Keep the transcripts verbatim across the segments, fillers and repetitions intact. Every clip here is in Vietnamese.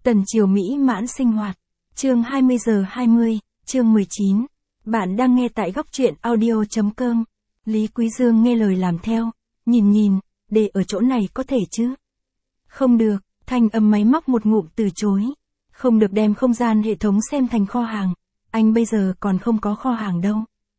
Tần Triều mỹ mãn sinh hoạt. Chương hai mươi giờ hai mươi, chương mười chín. Bạn đang nghe tại góc truyện audio chấm com. Lý Quý Dương nghe lời làm theo, nhìn nhìn, để ở chỗ này có thể chứ? Không được, thanh âm máy móc một ngụm từ chối. Không được đem không gian hệ thống xem thành kho hàng. Anh bây giờ còn không có kho hàng đâu.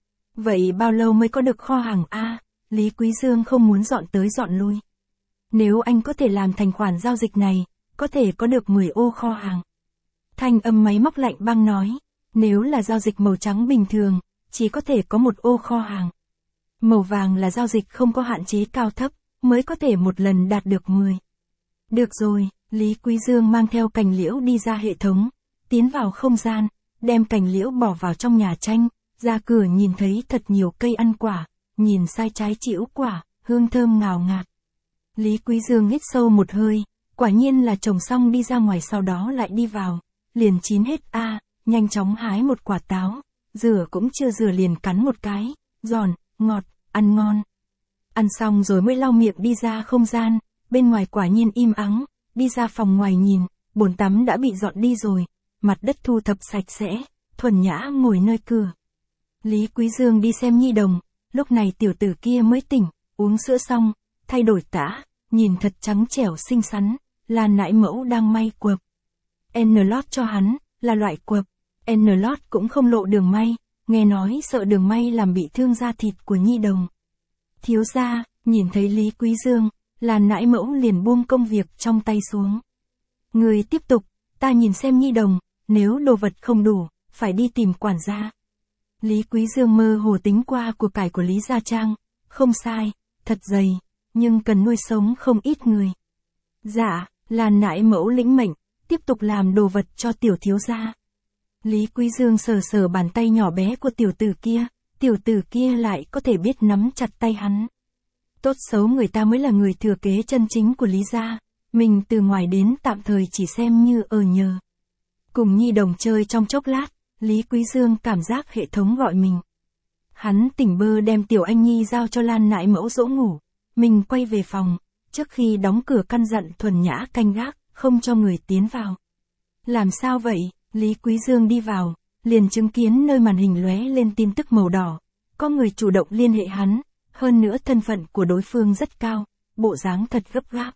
Vậy bao lâu mới có được kho hàng a? Lý Quý Dương không muốn dọn tới dọn lui. Nếu anh có thể làm thành khoản giao dịch này, có thể có được mười ô kho hàng. Thanh âm máy móc lạnh băng nói, nếu là giao dịch màu trắng bình thường, chỉ có thể có một ô kho hàng. Màu vàng là giao dịch không có hạn chế cao thấp, mới có thể một lần đạt được mười. Được rồi, Lý Quý Dương mang theo cành liễu đi ra hệ thống, tiến vào không gian, đem cành liễu bỏ vào trong nhà tranh, ra cửa nhìn thấy thật nhiều cây ăn quả, nhìn sai trái chĩu quả, hương thơm ngào ngạt. Lý Quý Dương hít sâu một hơi, quả nhiên là trồng xong đi ra ngoài sau đó lại đi vào, liền chín hết a, à, nhanh chóng hái một quả táo, rửa cũng chưa rửa liền cắn một cái, giòn, ngọt, ăn ngon. Ăn xong rồi mới lau miệng đi ra không gian, bên ngoài quả nhiên im ắng, đi ra phòng ngoài nhìn, bồn tắm đã bị dọn đi rồi, mặt đất thu thập sạch sẽ, thuần nhã ngồi nơi cửa. Lý Quý Dương đi xem Nhi Đồng, lúc này tiểu tử kia mới tỉnh, uống sữa xong, thay đổi tã, nhìn thật trắng trẻo xinh xắn, là nãi mẫu đang may quợp. N-Lot cho hắn, là loại quợp. N-Lot cũng không lộ đường may, nghe nói sợ đường may làm bị thương da thịt của Nhi Đồng. Thiếu gia, nhìn thấy Lý Quý Dương, là nãi mẫu liền buông công việc trong tay xuống. Người tiếp tục, ta nhìn xem Nhi Đồng, nếu đồ vật không đủ, phải đi tìm quản gia. Lý Quý Dương mơ hồ tính qua của cải của Lý Gia Trang, không sai, thật dày, nhưng cần nuôi sống không ít người. Dạ, là nãi mẫu lĩnh mệnh, tiếp tục làm đồ vật cho tiểu thiếu gia. Lý Quý Dương sờ sờ bàn tay nhỏ bé của tiểu tử kia, tiểu tử kia lại có thể biết nắm chặt tay hắn. Tốt xấu người ta mới là người thừa kế chân chính của Lý Gia, mình từ ngoài đến tạm thời chỉ xem như ở nhờ. Cùng Nhi Đồng chơi trong chốc lát, Lý Quý Dương cảm giác hệ thống gọi mình. Hắn tỉnh bơ đem tiểu anh Nhi giao cho Lan nãi mẫu dỗ ngủ, mình quay về phòng, trước khi đóng cửa căn dặn thuần nhã canh gác, không cho người tiến vào. Làm sao vậy? Lý Quý Dương đi vào, liền chứng kiến nơi màn hình lóe lên tin tức màu đỏ, có người chủ động liên hệ hắn, hơn nữa thân phận của đối phương rất cao, bộ dáng thật gấp gáp.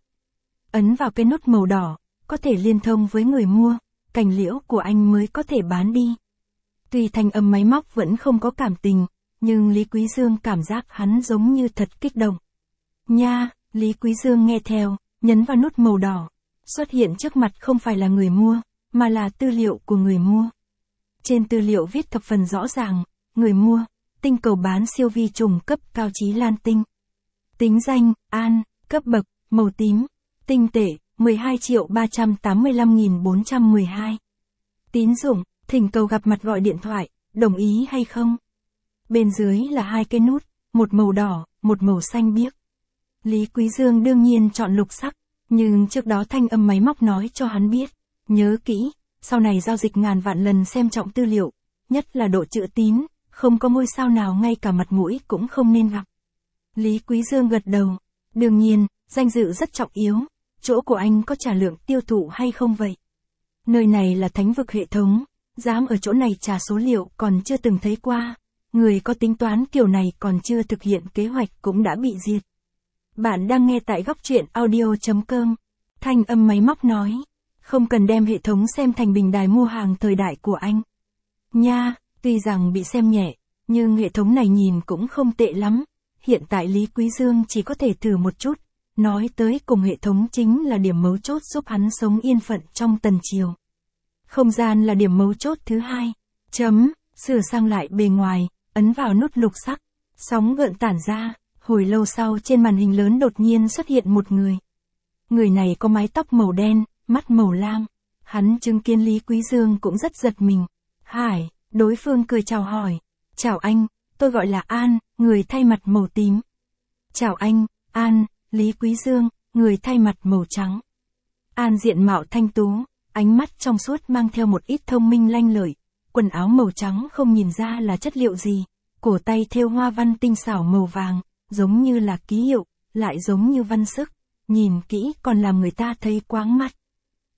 Ấn vào cái nút màu đỏ, có thể liên thông với người mua, cành liễu của anh mới có thể bán đi. Tuy thanh âm máy móc vẫn không có cảm tình, nhưng Lý Quý Dương cảm giác hắn giống như thật kích động. Nha, Lý Quý Dương nghe theo, nhấn vào nút màu đỏ, xuất hiện trước mặt không phải là người mua, mà là tư liệu của người mua. Trên tư liệu viết thập phần rõ ràng, người mua, tinh cầu bán siêu vi trùng cấp cao chí lan tinh. Tính danh, An, cấp bậc, màu tím, tinh tệ, mười hai triệu ba trăm tám mươi lăm nghìn bốn trăm mười hai. Tín dụng, thỉnh cầu gặp mặt gọi điện thoại, đồng ý hay không? Bên dưới là hai cái nút, một màu đỏ, một màu xanh biếc. Lý Quý Dương đương nhiên chọn lục sắc, nhưng trước đó thanh âm máy móc nói cho hắn biết, nhớ kỹ, sau này giao dịch ngàn vạn lần xem trọng tư liệu, nhất là độ chữ tín, không có ngôi sao nào ngay cả mặt mũi cũng không nên gặp. Lý Quý Dương gật đầu, đương nhiên, danh dự rất trọng yếu, chỗ của anh có trả lượng tiêu thụ hay không vậy? Nơi này là thánh vực hệ thống, dám ở chỗ này trả số liệu còn chưa từng thấy qua, người có tính toán kiểu này còn chưa thực hiện kế hoạch cũng đã bị diệt. Bạn đang nghe tại góc truyện audio chấm com. Thanh âm máy móc nói, không cần đem hệ thống xem thành bình đài mua hàng thời đại của anh. Nha, tuy rằng bị xem nhẹ, nhưng hệ thống này nhìn cũng không tệ lắm. Hiện tại Lý Quý Dương chỉ có thể thử một chút, nói tới cùng hệ thống chính là điểm mấu chốt giúp hắn sống yên phận trong tần triều. Không gian là điểm mấu chốt thứ hai. Chấm, sửa sang lại bề ngoài, ấn vào nút lục sắc, sóng gợn tản ra. Hồi lâu sau trên màn hình lớn đột nhiên xuất hiện một người. Người này có mái tóc màu đen, mắt màu lam. Hắn chứng kiến Lý Quý Dương cũng rất giật mình. Hải, đối phương cười chào hỏi. Chào anh, tôi gọi là An, người thay mặt màu tím. Chào anh, An, Lý Quý Dương, người thay mặt màu trắng. An diện mạo thanh tú, ánh mắt trong suốt mang theo một ít thông minh lanh lợi. Quần áo màu trắng không nhìn ra là chất liệu gì. Cổ tay thêu hoa văn tinh xảo màu vàng. Giống như là ký hiệu, lại giống như văn sức, nhìn kỹ còn làm người ta thấy quáng mắt.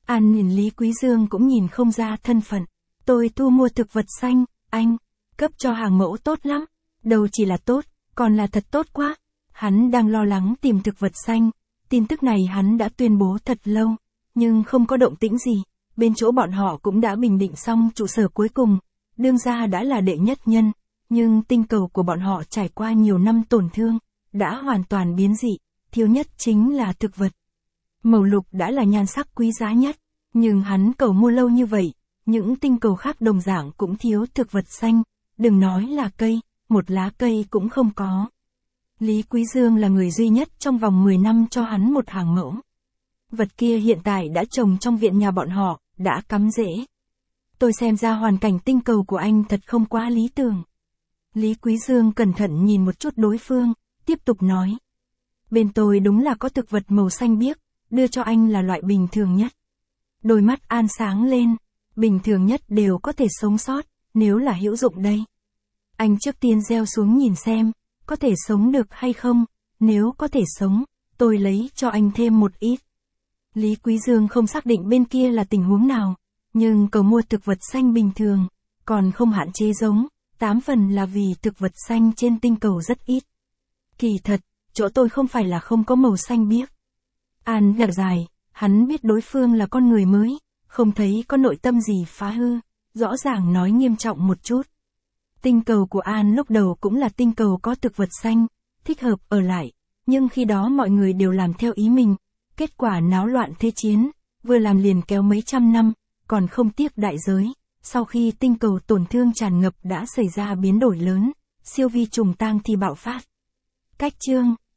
An nhìn Lý Quý Dương cũng nhìn không ra thân phận. Tôi thu mua thực vật xanh, anh, cấp cho hàng mẫu tốt lắm. Đâu chỉ là tốt, còn là thật tốt quá. Hắn đang lo lắng tìm thực vật xanh. Tin tức này hắn đã tuyên bố thật lâu, nhưng không có động tĩnh gì. Bên chỗ bọn họ cũng đã bình định xong trụ sở cuối cùng. Đương gia đã là đệ nhất nhân, nhưng tinh cầu của bọn họ trải qua nhiều năm tổn thương, đã hoàn toàn biến dị, thiếu nhất chính là thực vật. Màu lục đã là nhan sắc quý giá nhất, nhưng hắn cầu mua lâu như vậy, những tinh cầu khác đồng dạng cũng thiếu thực vật xanh, đừng nói là cây, một lá cây cũng không có. Lý Quý Dương là người duy nhất trong vòng mười năm cho hắn một hàng mẫu. Vật kia hiện tại đã trồng trong viện nhà bọn họ, đã cắm rễ. Tôi xem ra hoàn cảnh tinh cầu của anh thật không quá lý tưởng. Lý Quý Dương cẩn thận nhìn một chút đối phương, tiếp tục nói. Bên tôi đúng là có thực vật màu xanh biếc, đưa cho anh là loại bình thường nhất. Đôi mắt An sáng lên, bình thường nhất đều có thể sống sót, nếu là hữu dụng đây. Anh trước tiên gieo xuống nhìn xem, có thể sống được hay không, nếu có thể sống, tôi lấy cho anh thêm một ít. Lý Quý Dương không xác định bên kia là tình huống nào, nhưng cầu mua thực vật xanh bình thường, còn không hạn chế giống, tám phần là vì thực vật xanh trên tinh cầu rất ít. Kỳ thật, chỗ tôi không phải là không có màu xanh biếc. An gật dài, hắn biết đối phương là con người mới, không thấy có nội tâm gì phá hư, rõ ràng nói nghiêm trọng một chút. Tinh cầu của An lúc đầu cũng là tinh cầu có thực vật xanh, thích hợp ở lại, nhưng khi đó mọi người đều làm theo ý mình, kết quả náo loạn thế chiến, vừa làm liền kéo mấy trăm năm, còn không tiếc đại giới. Sau khi tinh cầu tổn thương tràn ngập đã xảy ra biến đổi lớn, siêu vi trùng tang thì bạo phát. Cách chương